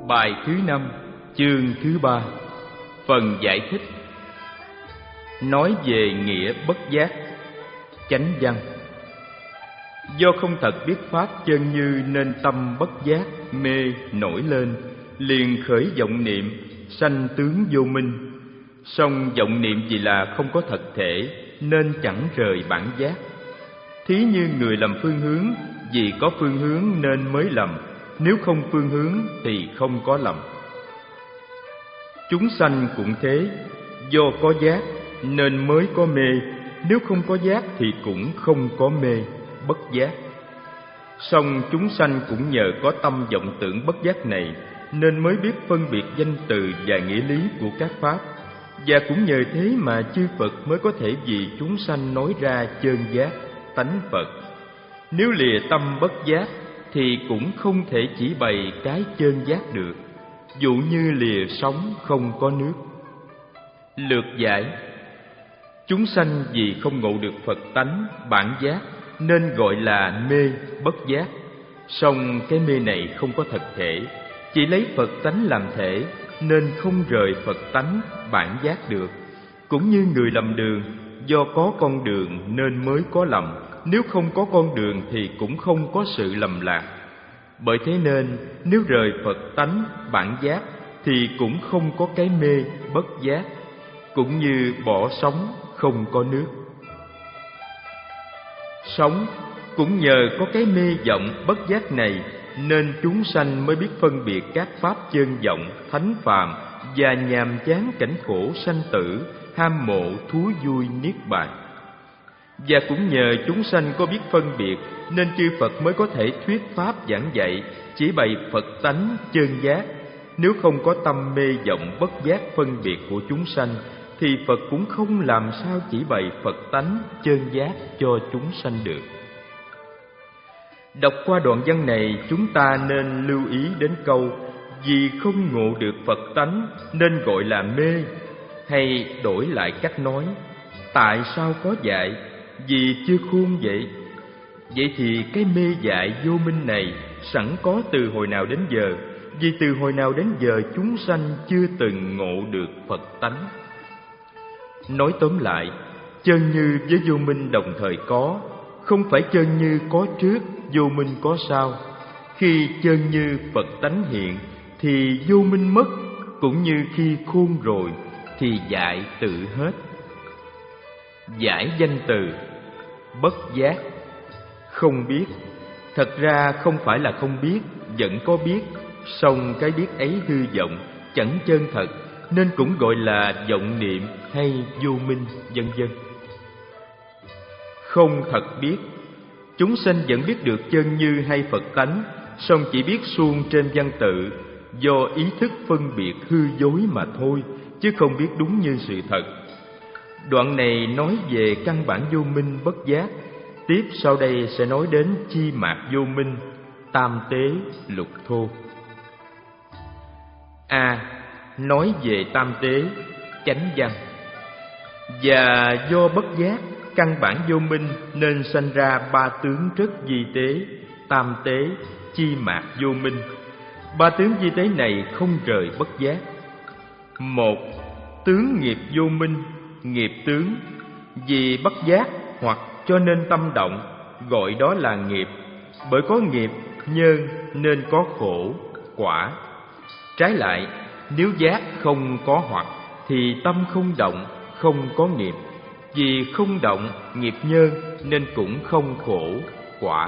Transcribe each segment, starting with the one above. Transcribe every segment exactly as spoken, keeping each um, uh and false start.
Bài thứ năm, chương thứ ba. Phần giải thích. Nói về nghĩa bất giác. Chánh văn. Do không thật biết pháp chân như nên tâm bất giác mê nổi lên, liền khởi vọng niệm, sanh tướng vô minh. Song vọng niệm vì là không có thật thể nên chẳng rời bản giác. Thí như người lầm phương hướng, vì có phương hướng nên mới lầm, nếu không phương hướng thì không có lầm. Chúng sanh cũng thế, do có giác nên mới có mê, nếu không có giác thì cũng không có mê, bất giác. Song chúng sanh cũng nhờ có tâm vọng tưởng bất giác này nên mới biết phân biệt danh từ và nghĩa lý của các pháp, và cũng nhờ thế mà chư Phật mới có thể vì chúng sanh nói ra chơn giác, tánh Phật. Nếu lìa tâm bất giác thì cũng không thể chỉ bày cái chơn giác được, dụ như lìa sóng không có nước. Lược giải. Chúng sanh vì không ngộ được Phật tánh, bản giác nên gọi là mê, bất giác. Song cái mê này không có thật thể, chỉ lấy Phật tánh làm thể nên không rời Phật tánh, bản giác được. Cũng như người lầm đường, do có con đường nên mới có lầm, nếu không có con đường thì cũng không có sự lầm lạc. Bởi thế nên nếu rời Phật tánh, bản giác thì cũng không có cái mê, bất giác. Cũng như bỏ sóng không có nước. Sóng cũng nhờ có cái mê vọng bất giác này nên chúng sanh mới biết phân biệt các pháp chơn vọng, thánh phàm và nhàm chán cảnh khổ sanh tử, ham mộ thú vui niết bàn. Và cũng nhờ chúng sanh có biết phân biệt nên chư Phật mới có thể thuyết pháp giảng dạy, chỉ bày Phật tánh chơn giác. Nếu không có tâm mê vọng bất giác phân biệt của chúng sanh thì Phật cũng không làm sao chỉ bày Phật tánh chơn giác cho chúng sanh được. Đọc qua đoạn văn này, chúng ta nên lưu ý đến câu vì không ngộ được Phật tánh nên gọi là mê, hay đổi lại cách nói, tại sao có dạy, vì chưa khôn vậy. Vậy thì cái mê dại vô minh này sẵn có từ hồi nào đến giờ, vì từ hồi nào đến giờ chúng sanh chưa từng ngộ được Phật tánh. Nói tóm lại, chân như với vô minh đồng thời có, không phải chân như có trước, vô minh có sau. Khi chân như Phật tánh hiện thì vô minh mất, cũng như khi khôn rồi thì dại tự hết. Giải danh từ bất giác. Không biết. Thật ra không phải là không biết, vẫn có biết, song cái biết ấy hư vọng, chẳng chân thật, nên cũng gọi là vọng niệm hay vô minh, vân vân. Không thật biết. Chúng sanh vẫn biết được chân như hay Phật tánh, song chỉ biết suông trên văn tự, do ý thức phân biệt hư dối mà thôi, chứ không biết đúng như sự thật. Đoạn này nói về căn bản vô minh bất giác. Tiếp sau đây sẽ nói đến chi mạt vô minh, tam tế lục thô. A. Nói về tam tế, chánh văn. Và do bất giác, căn bản vô minh nên sanh ra ba tướng rất vi tế, tam tế, chi mạt vô minh. Ba tướng vi tế này không rời bất giác. Một. Tướng nghiệp vô minh, nghiệp tướng. Vì bất giác hoặc cho nên tâm động, gọi đó là nghiệp. Bởi có nghiệp, nhân nên có khổ, quả. Trái lại, nếu giác không có hoặc thì tâm không động, không có nghiệp. Vì không động, nghiệp nhân nên cũng không khổ, quả.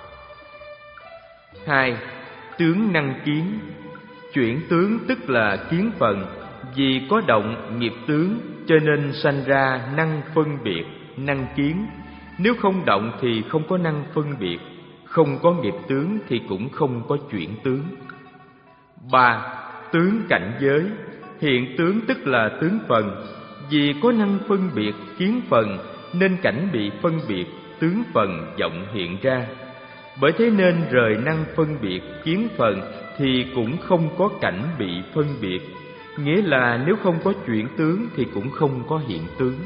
Hai. Tướng năng kiến. Chuyển tướng tức là kiến phần. Vì có động nghiệp tướng cho nên sanh ra năng phân biệt, năng kiến. Nếu không động thì không có năng phân biệt, không có nghiệp tướng thì cũng không có chuyển tướng. Ba. Tướng cảnh giới. Hiện tướng tức là tướng phần. Vì có năng phân biệt kiến phần nên cảnh bị phân biệt, tướng phần vọng hiện ra. Bởi thế nên rời năng phân biệt kiến phần thì cũng không có cảnh bị phân biệt. Nghĩa là nếu không có chuyển tướng thì cũng không có hiện tướng.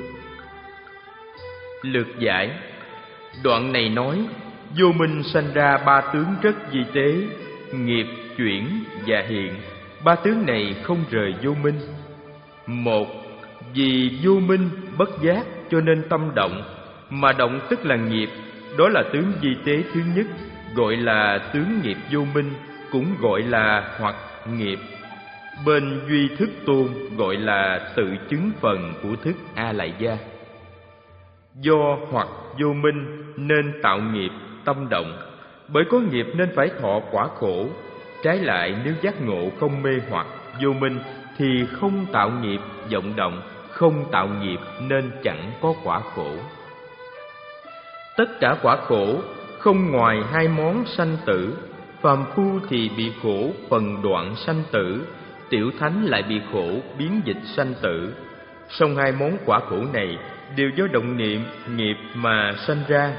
Lược giải. Đoạn này nói vô minh sanh ra ba tướng rất vi tế, nghiệp, chuyển và hiện. ba tướng này không rời vô minh. Một, vì vô minh bất giác cho nên tâm động, mà động tức là nghiệp, đó là tướng vi tế thứ nhất, gọi là tướng nghiệp vô minh, cũng gọi là hoặc nghiệp. Bên duy thức tôn gọi là tự chứng phần của thức A Lại Gia. Do hoặc vô minh nên tạo nghiệp tâm động, bởi có nghiệp nên phải thọ quả khổ. Trái lại, nếu giác ngộ không mê hoặc vô minh thì không tạo nghiệp vọng động, không tạo nghiệp nên chẳng có quả khổ. Tất cả quả khổ không ngoài hai món sanh tử. Phàm phu thì bị khổ phần đoạn sanh tử, tiểu thánh lại bị khổ biến dịch sanh tử. Song hai món quả khổ này đều do động niệm nghiệp mà sanh ra.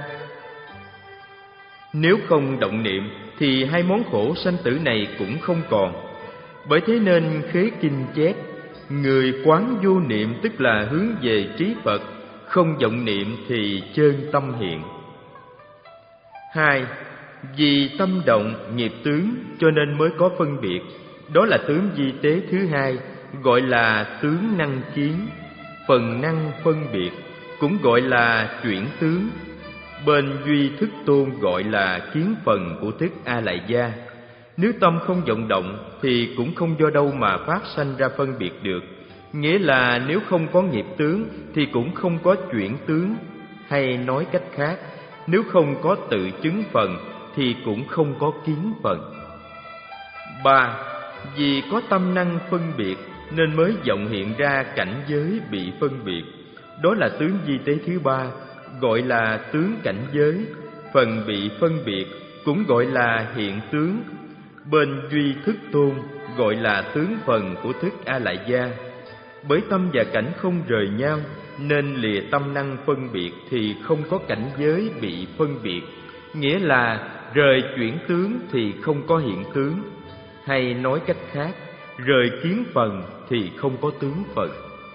Nếu không động niệm thì hai món khổ sanh tử này cũng không còn. Bởi thế nên khế kinh chép: người quán vô niệm tức là hướng về trí Phật, không vọng niệm thì chơn tâm hiện. Hai, vì tâm động nghiệp tướng cho nên mới có phân biệt, đó là tướng vi tế thứ hai, gọi là tướng năng kiến. Phần năng phân biệt cũng gọi là chuyển tướng. Bên duy thức tôn gọi là kiến phần của thức A Lại Gia. Nếu tâm không vọng động thì cũng không do đâu mà phát sanh ra phân biệt được. Nghĩa là nếu không có nghiệp tướng thì cũng không có chuyển tướng. Hay nói cách khác, nếu không có tự chứng phần thì cũng không có kiến phần. Ba, vì có tâm năng phân biệt nên mới vọng hiện ra cảnh giới bị phân biệt. Đó là tướng vi tế thứ ba, gọi là tướng cảnh giới. Phần bị phân biệt cũng gọi là hiện tướng. Bên duy thức tôn gọi là tướng phần của thức A Lại Gia. Bởi tâm và cảnh không rời nhau nên lìa tâm năng phân biệt thì không có cảnh giới bị phân biệt. Nghĩa là rời chuyển tướng thì không có hiện tướng. Hay nói cách khác, rời kiến phần thì không có tướng phần.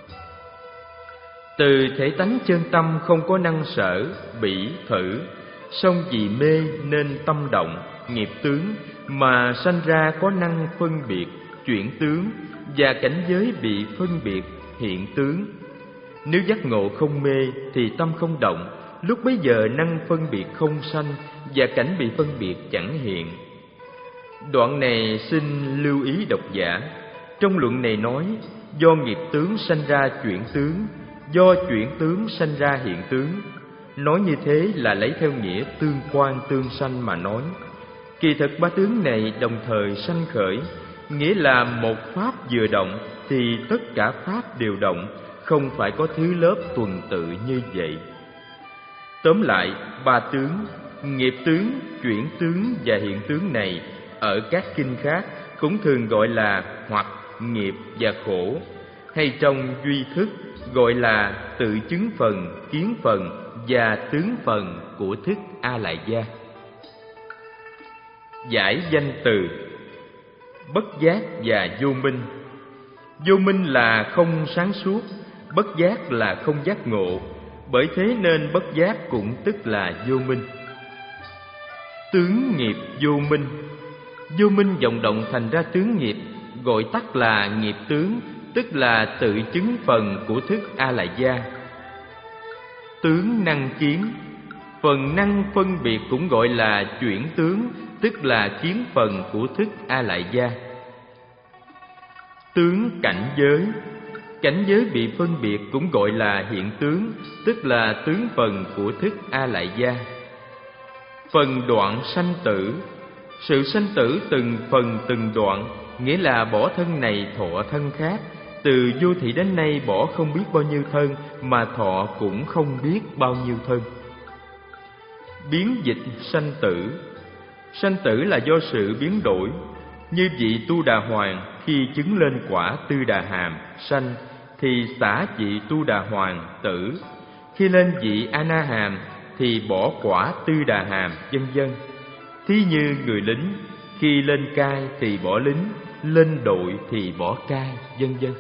Từ thể tánh chân tâm không có năng sở, bỉ, thử, song vì mê nên tâm động, nghiệp tướng, mà sanh ra có năng phân biệt, chuyển tướng, và cảnh giới bị phân biệt, hiện tướng. Nếu giác ngộ không mê thì tâm không động, lúc bấy giờ năng phân biệt không sanh, và cảnh bị phân biệt chẳng hiện. Đoạn này xin lưu ý độc giả. Trong luận này nói, do nghiệp tướng sanh ra chuyển tướng, do chuyển tướng sanh ra hiện tướng. Nói như thế là lấy theo nghĩa tương quan tương sanh mà nói. Kỳ thực ba tướng này đồng thời sanh khởi, nghĩa là một pháp vừa động thì tất cả pháp đều động, không phải có thứ lớp tuần tự như vậy. Tóm lại, ba tướng, nghiệp tướng, chuyển tướng và hiện tướng này ở các kinh khác cũng thường gọi là hoặc, nghiệp và khổ, hay trong duy thức gọi là tự chứng phần, kiến phần và tướng phần của thức A Lại Gia. Giải danh từ bất giác và vô minh. Vô minh là không sáng suốt, bất giác là không giác ngộ, bởi thế nên bất giác cũng tức là vô minh. Tướng nghiệp vô minh. Vô minh vọng động thành ra tướng nghiệp, gọi tắt là nghiệp tướng, tức là tự chứng phần của thức A Lại Gia. Tướng năng kiến. Phần năng phân biệt cũng gọi là chuyển tướng, tức là kiến phần của thức A Lại Gia. Tướng cảnh giới. Cảnh giới bị phân biệt cũng gọi là hiện tướng, tức là tướng phần của thức A Lại Gia. Phần đoạn sanh tử. Sự sanh tử từng phần từng đoạn, nghĩa là bỏ thân này thọ thân khác. Từ vô thị đến nay bỏ không biết bao nhiêu thân, mà thọ cũng không biết bao nhiêu thân. Biến dịch sanh tử. Sanh tử là do sự biến đổi. Như vị Tu Đà Hoàng khi chứng lên quả Tư Đà Hàm sanh, thì xả vị Tu Đà Hoàng tử. Khi lên vị A Na Hàm thì bỏ quả Tư Đà Hàm, vân vân. Thí như người lính, khi lên cai thì bỏ lính, lên đội thì bỏ cai, vân vân.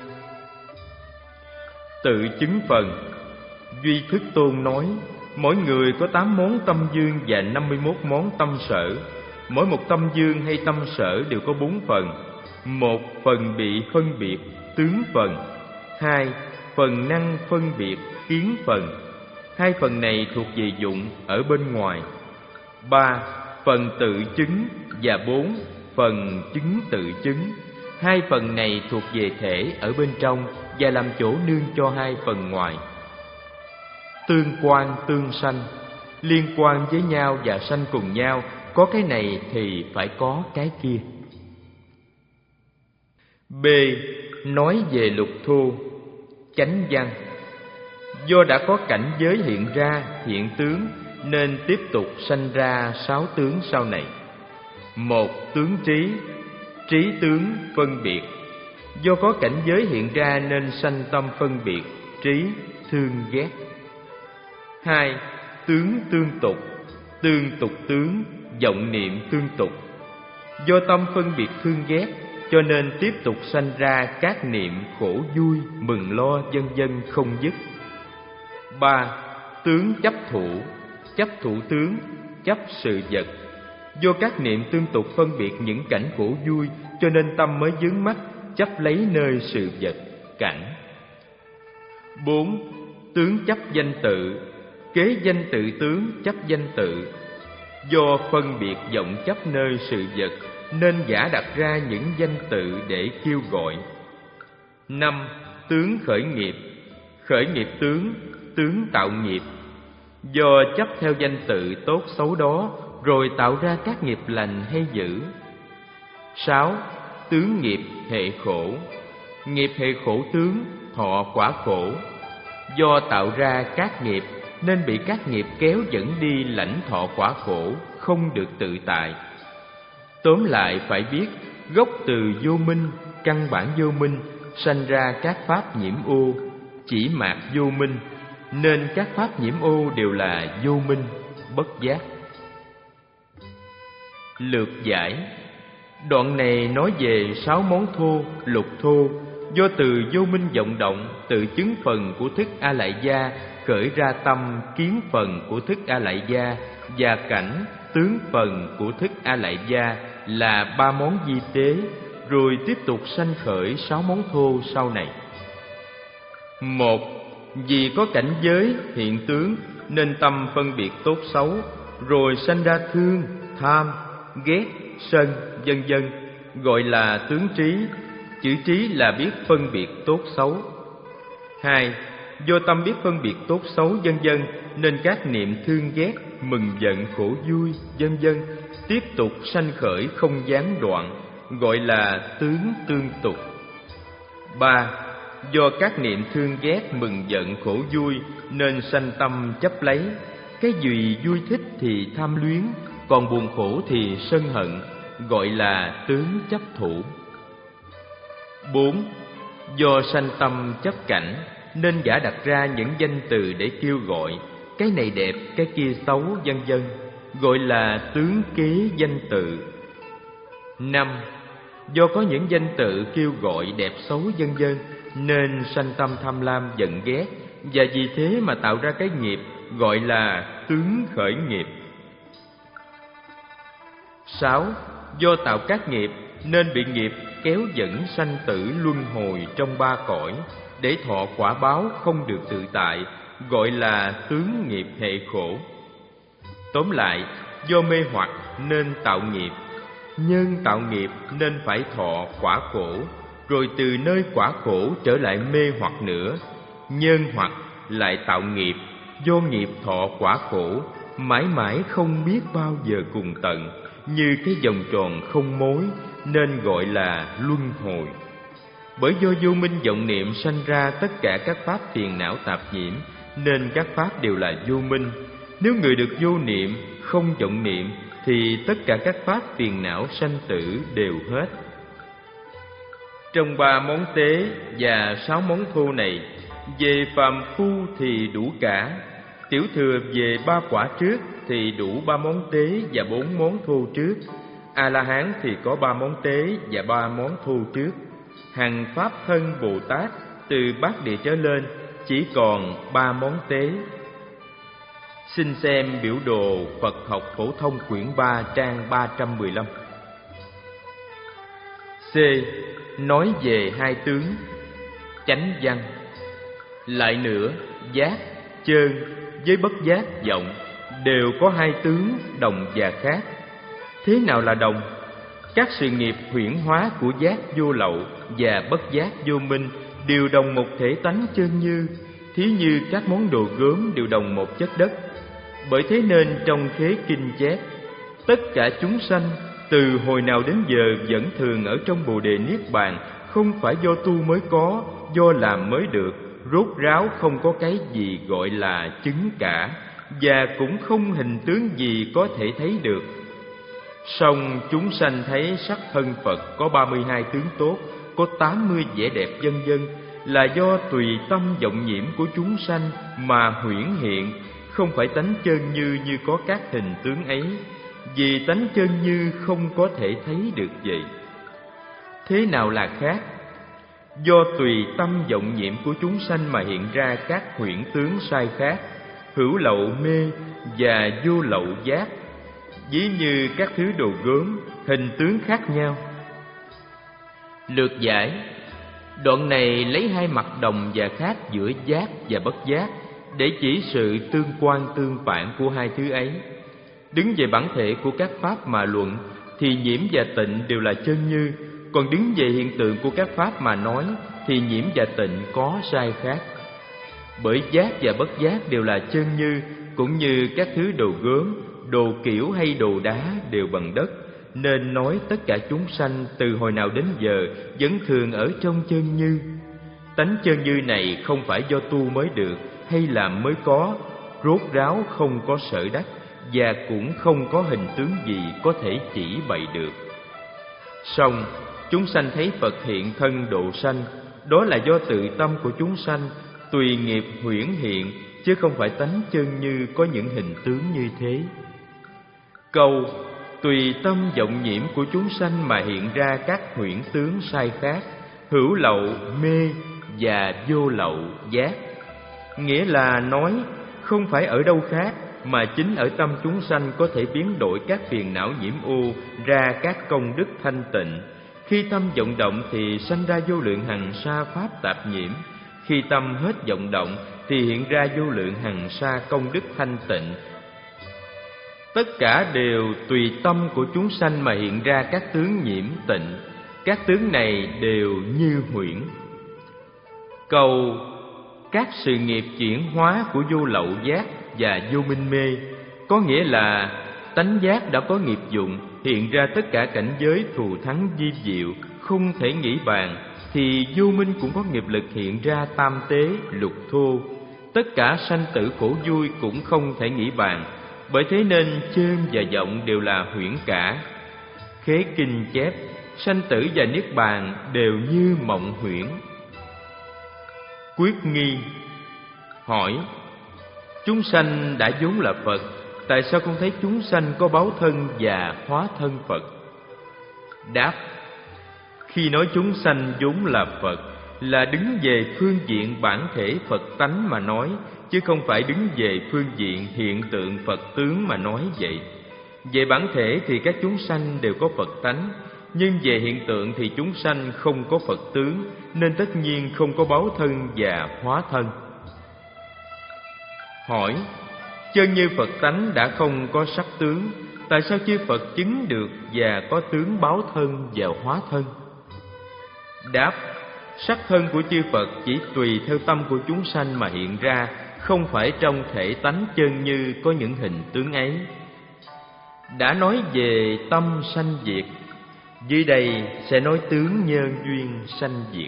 Tự chứng phần. Duy Thức Tôn nói, mỗi người có tám món tâm dương và năm mươi mốt món tâm sở. Mỗi một tâm dương hay tâm sở đều có bốn phần. một phần bị phân biệt tướng phần, hai phần năng phân biệt kiến phần. Hai phần này thuộc về dụng ở bên ngoài. Ba phần tự chứng và bốn phần chứng tự chứng. Hai phần này thuộc về thể ở bên trong và làm chỗ nương cho hai phần ngoài. Tương quan tương sanh, liên quan với nhau và sanh cùng nhau, có cái này thì phải có cái kia. B. Nói về lục thu. Chánh văn. Do đã có cảnh giới hiện ra hiện tướng, nên tiếp tục sanh ra sáu tướng sau này. Một tướng trí, trí tướng phân biệt. Do có cảnh giới hiện ra nên sanh tâm phân biệt, trí thương ghét. Hai tướng tương tục, tương tục tướng, vọng niệm tương tục. Do tâm phân biệt thương ghét, cho nên tiếp tục sanh ra các niệm khổ vui, mừng lo vân vân không dứt. Ba tướng chấp thủ, chấp thủ tướng, chấp sự vật. Do các niệm tương tục phân biệt những cảnh khổ vui, cho nên tâm mới vướng mắc chấp lấy nơi sự vật, cảnh. Bốn tướng chấp danh tự, kế danh tự tướng, chấp danh tự. Do phân biệt vọng chấp nơi sự vật, nên giả đặt ra những danh tự để kêu gọi. Năm tướng khởi nghiệp, khởi nghiệp tướng, tướng tạo nghiệp. Do chấp theo danh tự tốt xấu đó, rồi tạo ra các nghiệp lành hay dữ. Sáu tướng nghiệp hệ khổ, nghiệp hệ khổ tướng, thọ quả khổ. Do tạo ra các nghiệp, nên bị các nghiệp kéo dẫn đi lãnh thọ quả khổ, không được tự tại. Tóm lại phải biết, gốc từ vô minh, căn bản vô minh, sanh ra các pháp nhiễm ô, chỉ mạt vô minh, nên các pháp nhiễm ô đều là vô minh, bất giác. Lược giải. Đoạn này nói về sáu món thô, lục thô, do từ vô minh vọng động, tự chứng phần của thức A Lại Gia, khởi ra tâm kiến phần của thức A Lại Gia, và cảnh tướng phần của thức A Lại Gia là ba món vi tế, rồi tiếp tục sanh khởi sáu món thô sau này. Một, vì có cảnh giới hiện tướng, nên tâm phân biệt tốt xấu, rồi sanh ra thương, tham, ghét, sân, vân vân, gọi là tướng trí. Chữ trí là biết phân biệt tốt xấu. Hai, do tâm biết phân biệt tốt xấu vân vân, nên các niệm thương ghét, mừng giận, khổ vui, vân vân tiếp tục sanh khởi không gián đoạn, gọi là tướng tương tục. Ba, do các niệm thương ghét, mừng giận, khổ vui, nên sanh tâm chấp lấy. Cái gì vui thích thì tham luyến, còn buồn khổ thì sân hận, gọi là tướng chấp thủ. Bốn, do sanh tâm chấp cảnh, nên giả đặt ra những danh từ để kêu gọi, cái này đẹp, cái kia xấu, vân vân, gọi là tướng kế danh từ. Năm, do có những danh tự kêu gọi đẹp xấu vân vân, nên sanh tâm tham lam giận ghét, và vì thế mà tạo ra cái nghiệp, gọi là tướng khởi nghiệp. Sáu, do tạo các nghiệp, nên bị nghiệp kéo dẫn sanh tử luân hồi trong ba cõi, để thọ quả báo không được tự tại, gọi là tướng nghiệp hệ khổ. Tóm lại, do mê hoặc nên tạo nghiệp, nhân tạo nghiệp nên phải thọ quả khổ, rồi từ nơi quả khổ trở lại mê hoặc nữa, nhân hoặc lại tạo nghiệp, do nghiệp thọ quả khổ, mãi mãi không biết bao giờ cùng tận, như cái vòng tròn không mối, nên gọi là luân hồi. Bởi do vô minh vọng niệm sanh ra tất cả các pháp phiền não tạp nhiễm, nên các pháp đều là vô minh. Nếu người được vô niệm, không vọng niệm, thì tất cả các pháp phiền não sanh tử đều hết. Trong ba món tế và sáu món thô này, về phàm phu thì đủ cả, tiểu thừa về ba quả trước thì đủ ba món tế và bốn món thô trước, A La Hán thì có ba món tế và ba món thô trước. Hằng pháp thân Bồ Tát từ bát địa trở lên chỉ còn ba món tế. Xin xem biểu đồ Phật học phổ thông quyển ba trang ba trăm mười lăm. C. Nói về hai tướng. Chánh văn. Lại nữa, giác, chơn với bất giác vọng đều có hai tướng đồng và khác. Thế nào là đồng? Các sự nghiệp huyễn hóa của giác vô lậu và bất giác vô minh đều đồng một thể tánh chân như, thí như các món đồ gốm đều đồng một chất đất. Bởi thế nên trong Khế Kinh chép, tất cả chúng sanh từ hồi nào đến giờ vẫn thường ở trong Bồ Đề Niết Bàn, không phải do tu mới có, do làm mới được, rốt ráo không có cái gì gọi là chứng cả, và cũng không hình tướng gì có thể thấy được. Song chúng sanh thấy sắc thân Phật có ba mươi hai tướng tốt, có tám mươi vẻ đẹp vân vân, là do tùy tâm vọng nhiễm của chúng sanh mà huyễn hiện, không phải tánh chân như như có các hình tướng ấy, vì tánh chân như không có thể thấy được vậy. Thế nào là khác? Do tùy tâm vọng nhiễm của chúng sanh mà hiện ra các huyễn tướng sai khác, hữu lậu mê và vô lậu giác, ví như các thứ đồ gốm, hình tướng khác nhau. Lược giải. Đoạn này lấy hai mặt đồng và khác giữa giác và bất giác để chỉ sự tương quan tương phản của hai thứ ấy. Đứng về bản thể của các pháp mà luận thì nhiễm và tịnh đều là chân như, còn đứng về hiện tượng của các pháp mà nói thì nhiễm và tịnh có sai khác. Bởi giác và bất giác đều là chân như, cũng như các thứ đồ gốm, đồ kiểu hay đồ đá đều bằng đất, nên nói tất cả chúng sanh từ hồi nào đến giờ vẫn thường ở trong chân như. Tánh chân như này không phải do tu mới được hay làm mới có, rốt ráo không có sở đắc, và cũng không có hình tướng gì có thể chỉ bày được. Song chúng sanh thấy Phật hiện thân độ sanh, đó là do tự tâm của chúng sanh tùy nghiệp huyễn hiện, chứ không phải tánh chân như có những hình tướng như thế. Câu tùy tâm vọng nhiễm của chúng sanh mà hiện ra các huyễn tướng sai khác, hữu lậu mê và vô lậu giác, nghĩa là nói không phải ở đâu khác mà chính ở tâm chúng sanh có thể biến đổi các phiền não nhiễm ô ra các công đức thanh tịnh. Khi tâm vọng động thì sanh ra vô lượng hằng sa pháp tạp nhiễm, khi tâm hết vọng động thì hiện ra vô lượng hằng sa công đức thanh tịnh. Tất cả đều tùy tâm của chúng sanh mà hiện ra các tướng nhiễm tịnh, các tướng này đều như huyễn. Câu các sự nghiệp chuyển hóa của vô lậu giác và vô minh mê có nghĩa là tánh giác đã có nghiệp dụng, hiện ra tất cả cảnh giới thù thắng vi diệu không thể nghĩ bàn, thì vô minh cũng có nghiệp lực hiện ra tam tế lục thô, tất cả sanh tử khổ vui cũng không thể nghĩ bàn. Bởi thế nên chơn và vọng đều là huyễn cả. Khế Kinh chép sanh tử và niết bàn đều như mộng huyễn. Quyết nghi. Hỏi: chúng sanh đã vốn là Phật, tại sao không thấy chúng sanh có báo thân và hóa thân Phật? Đáp: khi nói chúng sanh vốn là Phật là đứng về phương diện bản thể Phật tánh mà nói, chứ không phải đứng về phương diện hiện tượng Phật tướng mà nói vậy. Về bản thể thì các chúng sanh đều có Phật tánh, nhưng về hiện tượng thì chúng sanh không có Phật tướng, nên tất nhiên không có báo thân và hóa thân. Hỏi: chân như Phật tánh đã không có sắc tướng, tại sao chư Phật chứng được và có tướng báo thân và hóa thân? Đáp: sắc thân của chư Phật chỉ tùy theo tâm của chúng sanh mà hiện ra, không phải trong thể tánh chân như có những hình tướng ấy. Đã nói về tâm sanh diệt, dưới đây sẽ nói tướng nhân duyên sanh diệt.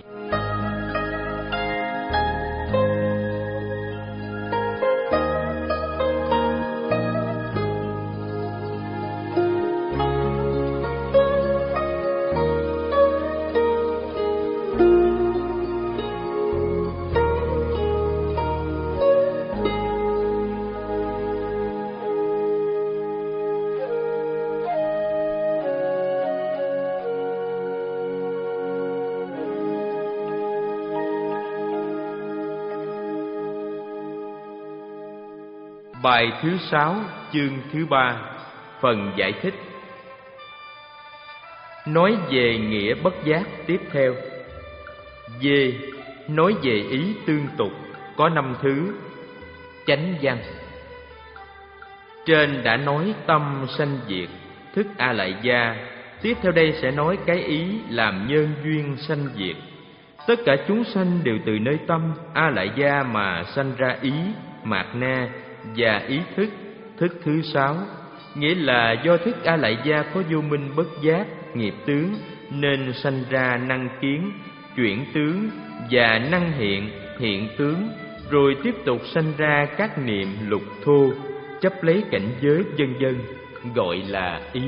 Bài thứ sáu, chương thứ ba, phần giải thích. nói về nghĩa bất giác tiếp theo. D. Nói về ý tương tục có năm thứ. Chánh văn. Trên đã nói tâm sanh diệt, thức A Lại Gia. Tiếp theo đây sẽ nói cái ý làm nhân duyên sanh diệt. Tất cả chúng sanh đều từ nơi tâm A Lại Gia mà sanh ra ý, mạt na và ý thức, thức thứ sáu. Nghĩa là do thức A Lại Gia có vô minh bất giác, nghiệp tướng, nên sanh ra năng kiến, chuyển tướng và năng hiện, hiện tướng, rồi tiếp tục sanh ra các niệm lục thô, chấp lấy cảnh giới vân vân, gọi là ý.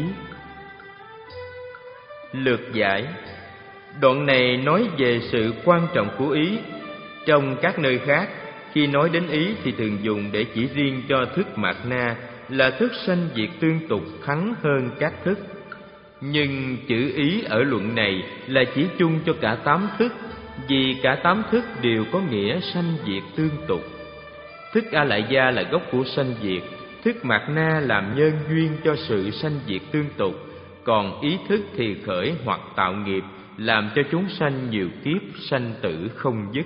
Lược giải. Đoạn này nói về sự quan trọng của ý. Trong các nơi khác, khi nói đến ý thì thường dùng để chỉ riêng cho thức mạt na là thức sanh diệt tương tục thắng hơn các thức. Nhưng chữ ý ở luận này là chỉ chung cho cả tám thức, vì cả tám thức đều có nghĩa sanh diệt tương tục. Thức A Lại Gia là gốc của sanh diệt, thức mạt na làm nhân duyên cho sự sanh diệt tương tục, còn ý thức thì khởi hoặc tạo nghiệp, làm cho chúng sanh nhiều kiếp sanh tử không dứt.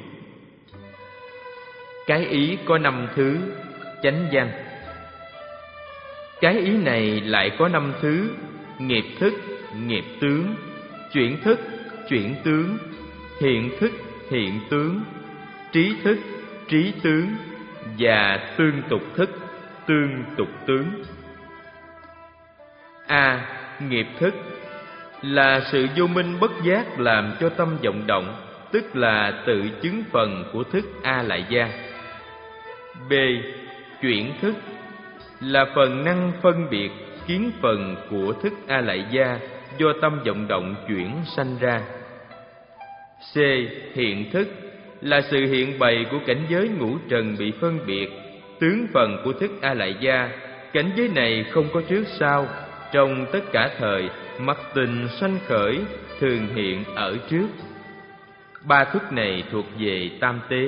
Cái ý có năm thứ. Chánh văn. Cái ý này lại có năm thứ: nghiệp thức, nghiệp tướng, chuyển thức, chuyển tướng, hiện thức, hiện tướng, trí thức, trí tướng và tương tục thức, tương tục tướng. A. Nghiệp thức là sự vô minh bất giác làm cho tâm vọng động, tức là tự chứng phần của thức A Lại Gia. B. Chuyển thức là phần năng phân biệt kiến phần của thức A Lại Gia do tâm vọng động chuyển sanh ra. C. Hiện thức là sự hiện bày của cảnh giới ngũ trần bị phân biệt, tướng phần của thức A Lại Gia. Cảnh giới này không có trước sau, trong tất cả thời, mặc tình sanh khởi, thường hiện ở trước. Ba thức này thuộc về tam tế.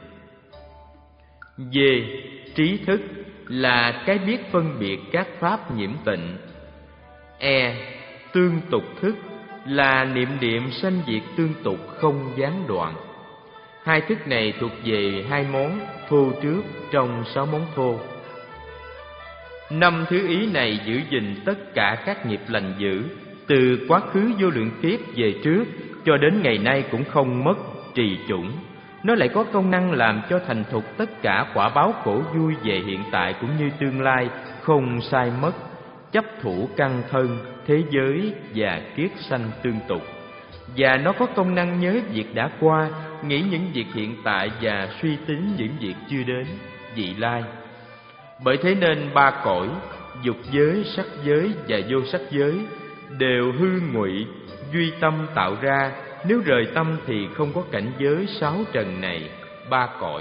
D. Trí thức là cái biết phân biệt các pháp nhiễm tịnh. E. Tương tục thức là niệm niệm sanh diệt tương tục không gián đoạn. Hai thức này thuộc về hai món thô trước trong sáu món thô. Năm thứ ý này giữ gìn tất cả các nghiệp lành dữ, từ quá khứ vô lượng kiếp về trước cho đến ngày nay cũng không mất trì chủng. Nó lại có công năng làm cho thành thục tất cả quả báo khổ vui về hiện tại cũng như tương lai, không sai mất, chấp thủ căn thân, thế giới và kiết sanh tương tục. Và nó có công năng nhớ việc đã qua, nghĩ những việc hiện tại và suy tính những việc chưa đến, vị lai. Bởi thế nên ba cõi, dục giới, sắc giới và vô sắc giới đều hư ngụy, duy tâm tạo ra. Nếu rời tâm thì không có cảnh giới sáu trần này, ba cõi.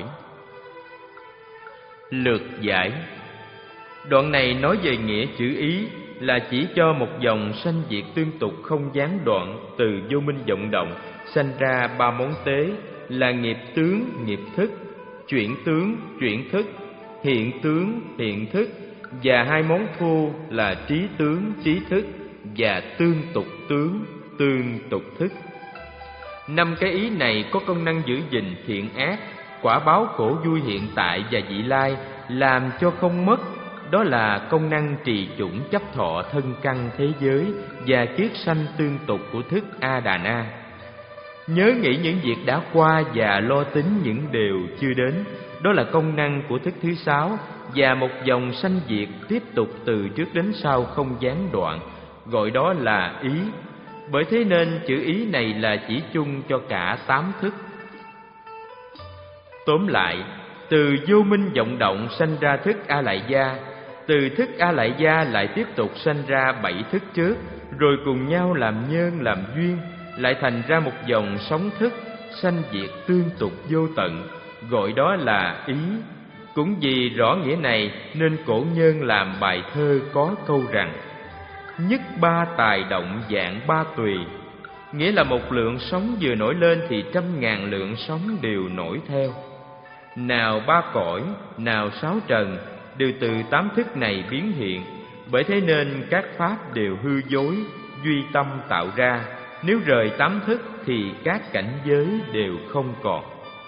Lược giải. Đoạn này nói về nghĩa chữ ý là chỉ cho một dòng sanh diệt tương tục không gián đoạn từ vô minh vọng động sanh ra ba món tế là nghiệp tướng, nghiệp thức, chuyển tướng, chuyển thức, hiện tướng, hiện thức và hai món thô là trí tướng, trí thức và tương tục tướng, tương tục thức. Năm cái ý này có công năng giữ gìn thiện ác, quả báo khổ vui hiện tại và vị lai, làm cho không mất. Đó là công năng trì chủng chấp thọ thân căn thế giới và kiết sanh tương tục của thức A Đà Na. Nhớ nghĩ những việc đã qua và lo tính những điều chưa đến. Đó là công năng của thức thứ sáu, và một dòng sanh diệt tiếp tục từ trước đến sau không gián đoạn, gọi đó là ý. Bởi thế nên chữ ý này là chỉ chung cho cả tám thức. Tóm lại, từ vô minh vọng động sanh ra thức A Lại Gia, từ thức A Lại Gia lại tiếp tục sanh ra bảy thức trước, rồi cùng nhau làm nhân làm duyên, lại thành ra một dòng sóng thức sanh diệt tương tục vô tận, gọi đó là ý. Cũng vì rõ nghĩa này nên cổ nhân làm bài thơ có câu rằng: nhất ba tài động dạng ba tùy, nghĩa là một lượng sóng vừa nổi lên thì trăm ngàn lượng sóng đều nổi theo. Nào ba cõi, nào sáu trần đều từ tám thức này biến hiện. Bởi thế nên các pháp đều hư dối, duy tâm tạo ra. Nếu rời tám thức thì các cảnh giới đều không còn.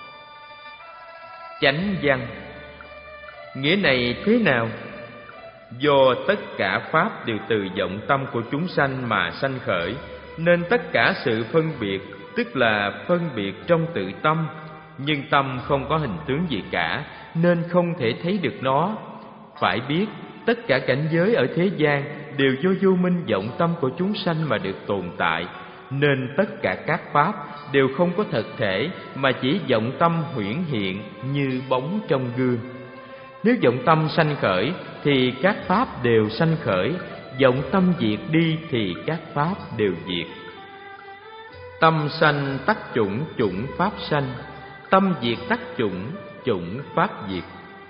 Chánh văn. Nghĩa này thế nào? Do tất cả pháp đều từ vọng tâm của chúng sanh mà sanh khởi, nên tất cả sự phân biệt, tức là phân biệt trong tự tâm, nhưng tâm không có hình tướng gì cả, nên không thể thấy được nó. Phải biết, tất cả cảnh giới ở thế gian đều do vô minh vọng tâm của chúng sanh mà được tồn tại, nên tất cả các pháp đều không có thật thể, mà chỉ vọng tâm huyễn hiện như bóng trong gương. Nếu vọng tâm sanh khởi thì các pháp đều sanh khởi, vọng tâm diệt đi thì các pháp đều diệt. Tâm sanh tắc chủng, chủng pháp sanh; tâm diệt tắc chủng, chủng pháp diệt.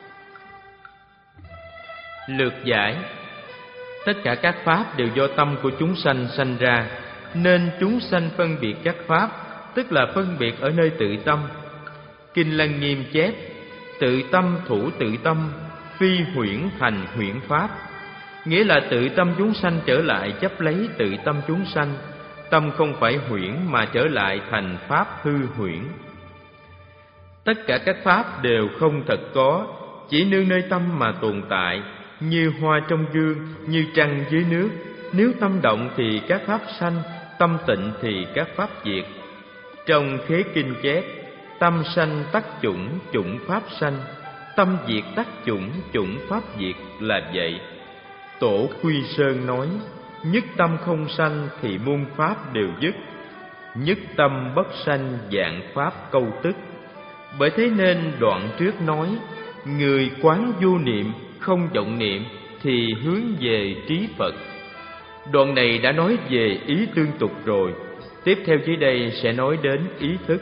Lược giải. Tất cả các pháp đều do tâm của chúng sanh sanh ra, nên chúng sanh phân biệt các pháp, tức là phân biệt ở nơi tự tâm. Kinh Lăng Nghiêm chép: tự tâm thủ tự tâm, phi huyễn thành huyễn pháp. Nghĩa là tự tâm chúng sanh trở lại chấp lấy tự tâm chúng sanh, tâm không phải huyễn mà trở lại thành pháp hư huyễn. Tất cả các pháp đều không thật có, chỉ nương nơi tâm mà tồn tại, như hoa trong gương, như trăng dưới nước. Nếu tâm động thì các pháp sanh, tâm tịnh thì các pháp diệt. Trong Khế Kinh chép: tâm sanh tắc chủng, chủng pháp sanh; tâm diệt tắc chủng, chủng pháp diệt là vậy. Tổ Quy Sơn nói: nhất tâm không sanh thì muôn pháp đều dứt, nhất tâm bất sanh vạn pháp câu tức. Bởi thế nên đoạn trước nói: người quán vô niệm, không vọng niệm thì hướng về trí Phật. Đoạn này đã nói về ý tương tục rồi, tiếp theo dưới đây sẽ nói đến ý thức.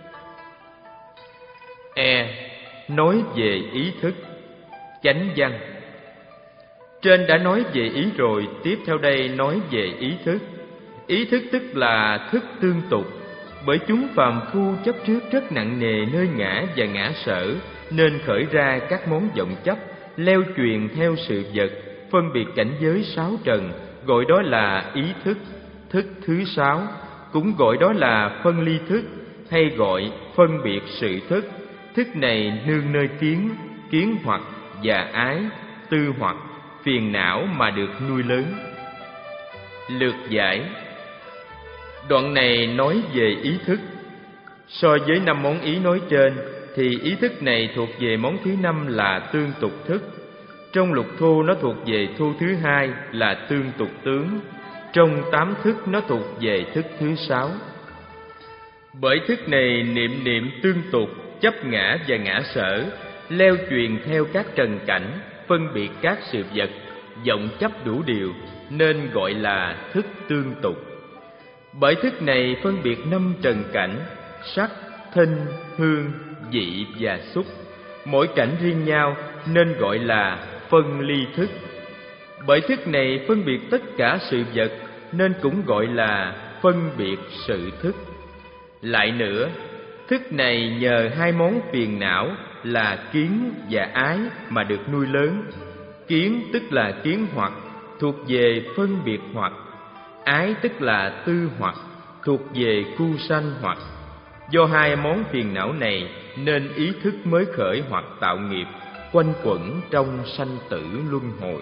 E. Nói về ý thức. Chánh văn. Trên đã nói về ý rồi, tiếp theo đây nói về ý thức. Ý thức tức là thức tương tục. Bởi chúng phàm phu chấp trước rất nặng nề nơi ngã và ngã sở, nên khởi ra các món vọng chấp, leo truyền theo sự vật, phân biệt cảnh giới sáu trần, gọi đó là ý thức. Thức thứ sáu cũng gọi đó là phân ly thức, hay gọi phân biệt sự thức. Thức này nương nơi kiến, kiến hoặc và ái, tư hoặc, phiền não mà được nuôi lớn. Lược giải. Đoạn này nói về ý thức. So với năm món ý nói trên thì ý thức này thuộc về món thứ năm là tương tục thức. Trong lục thu nó thuộc về thu thứ hai là tương tục tướng. Trong tám thức nó thuộc về thức thứ sáu. Bởi thức này niệm niệm tương tục, chấp ngã và ngã sở, leo truyền theo các trần cảnh, phân biệt các sự vật, vọng chấp đủ điều, nên gọi là thức tương tục. Bởi thức này phân biệt năm trần cảnh: sắc, thinh, hương, vị và xúc, mỗi cảnh riêng nhau, nên gọi là phân ly thức. Bởi thức này phân biệt tất cả sự vật, nên cũng gọi là phân biệt sự thức. Lại nữa, thức này nhờ hai món phiền não là kiến và ái mà được nuôi lớn. Kiến tức là kiến hoặc, thuộc về phân biệt hoặc. Ái tức là tư hoặc, thuộc về khu sanh hoặc. Do hai món phiền não này nên ý thức mới khởi hoặc tạo nghiệp, quanh quẩn trong sanh tử luân hồi.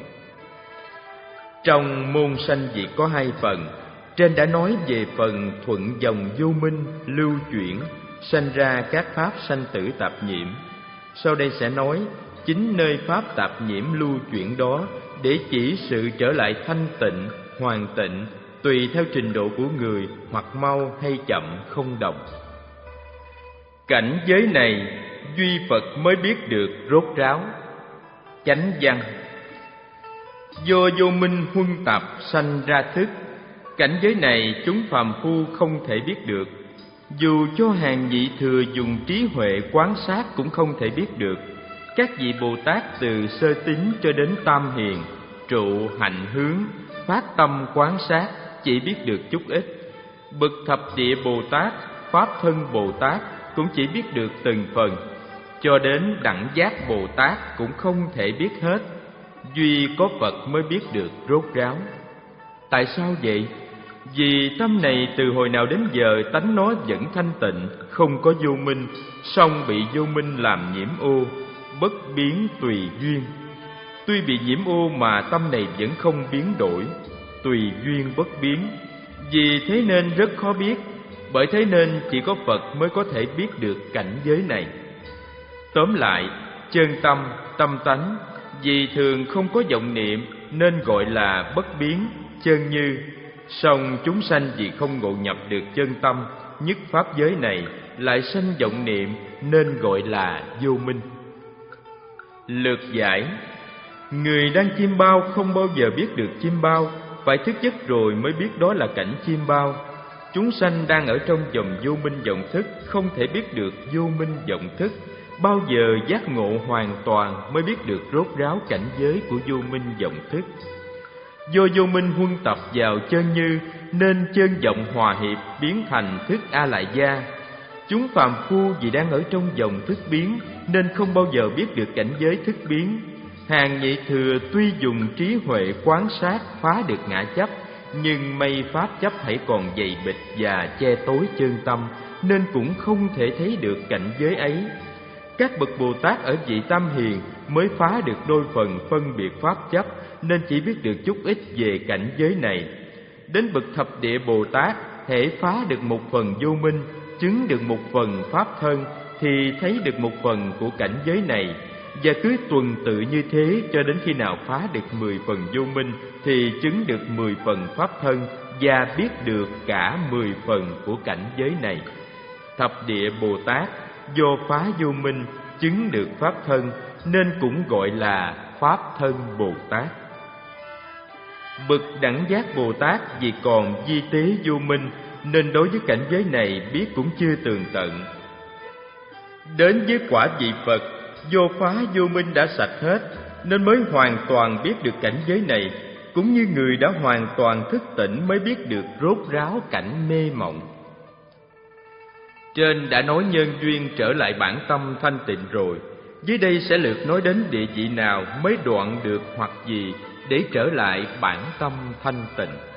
Trong môn sanh diệt có hai phần. Trên đã nói về phần thuận dòng vô minh lưu chuyển, sanh ra các pháp sanh tử tạp nhiễm. Sau đây sẽ nói chính nơi pháp tạp nhiễm lưu chuyển đó, để chỉ sự trở lại thanh tịnh, hoàn tịnh, tùy theo trình độ của người, hoặc mau hay chậm không đồng. Cảnh giới này duy Phật mới biết được rốt ráo. Chánh văn. Do vô minh huân tập sanh ra thức. Cảnh giới này chúng phàm phu không thể biết được. Dù cho hàng vị thừa dùng trí huệ quán sát cũng không thể biết được. Các vị Bồ Tát từ sơ tín cho đến tam hiền, trụ hạnh hướng, phát tâm quán sát, chỉ biết được chút ít. Bậc thập địa Bồ Tát, Pháp thân Bồ Tát cũng chỉ biết được từng phần. Cho đến đẳng giác Bồ Tát cũng không thể biết hết. Duy có Phật mới biết được rốt ráo. Tại sao vậy? Vì tâm này từ hồi nào đến giờ tánh nó vẫn thanh tịnh, không có vô minh, song bị vô minh làm nhiễm ô, bất biến tùy duyên. Tuy bị nhiễm ô mà tâm này vẫn không biến đổi, tùy duyên bất biến. Vì thế nên rất khó biết, bởi thế nên chỉ có Phật mới có thể biết được cảnh giới này. Tóm lại, chân tâm, tâm tánh, vì thường không có vọng niệm nên gọi là bất biến, chân như. Song chúng sanh vì không ngộ nhập được chân tâm, nhất pháp giới này, lại sanh vọng niệm nên gọi là vô minh. Lược giải: người đang chiêm bao không bao giờ biết được chiêm bao, phải thức giấc rồi mới biết đó là cảnh chiêm bao. Chúng sanh đang ở trong vòng vô minh vọng thức, không thể biết được vô minh vọng thức. Bao giờ giác ngộ hoàn toàn mới biết được rốt ráo cảnh giới của vô minh vọng thức. Do vô minh huân tập vào chân như, nên chân vọng hòa hiệp biến thành thức A Lại Gia. Chúng phàm phu vì đang ở trong vòng thức biến, nên không bao giờ biết được cảnh giới thức biến. Hàng nhị thừa tuy dùng trí huệ quán sát phá được ngã chấp, nhưng mây pháp chấp hãy còn dày bịch và che tối chân tâm, nên cũng không thể thấy được cảnh giới ấy. Các bậc Bồ Tát ở vị tâm hiền mới phá được đôi phần phân biệt pháp chấp, nên chỉ biết được chút ít về cảnh giới này. Đến bậc thập địa Bồ Tát, hễ phá được một phần vô minh, chứng được một phần pháp thân, thì thấy được một phần của cảnh giới này. Và cứ tuần tự như thế cho đến khi nào phá được mười phần vô minh, thì chứng được mười phần pháp thân và biết được cả mười phần của cảnh giới này. Thập địa Bồ Tát do phá vô minh chứng được pháp thân, nên cũng gọi là pháp thân Bồ Tát. Bậc đẳng giác Bồ Tát vì còn vi tế vô minh, nên đối với cảnh giới này biết cũng chưa tường tận. Đến với quả vị Phật, do phá vô minh đã sạch hết, nên mới hoàn toàn biết được cảnh giới này, cũng như người đã hoàn toàn thức tỉnh mới biết được rốt ráo cảnh mê mộng. Trên đã nói nhân duyên trở lại bản tâm thanh tịnh rồi, dưới đây sẽ lượt nói đến địa vị nào mới đoạn được hoặc gì để trở lại bản tâm thanh tịnh.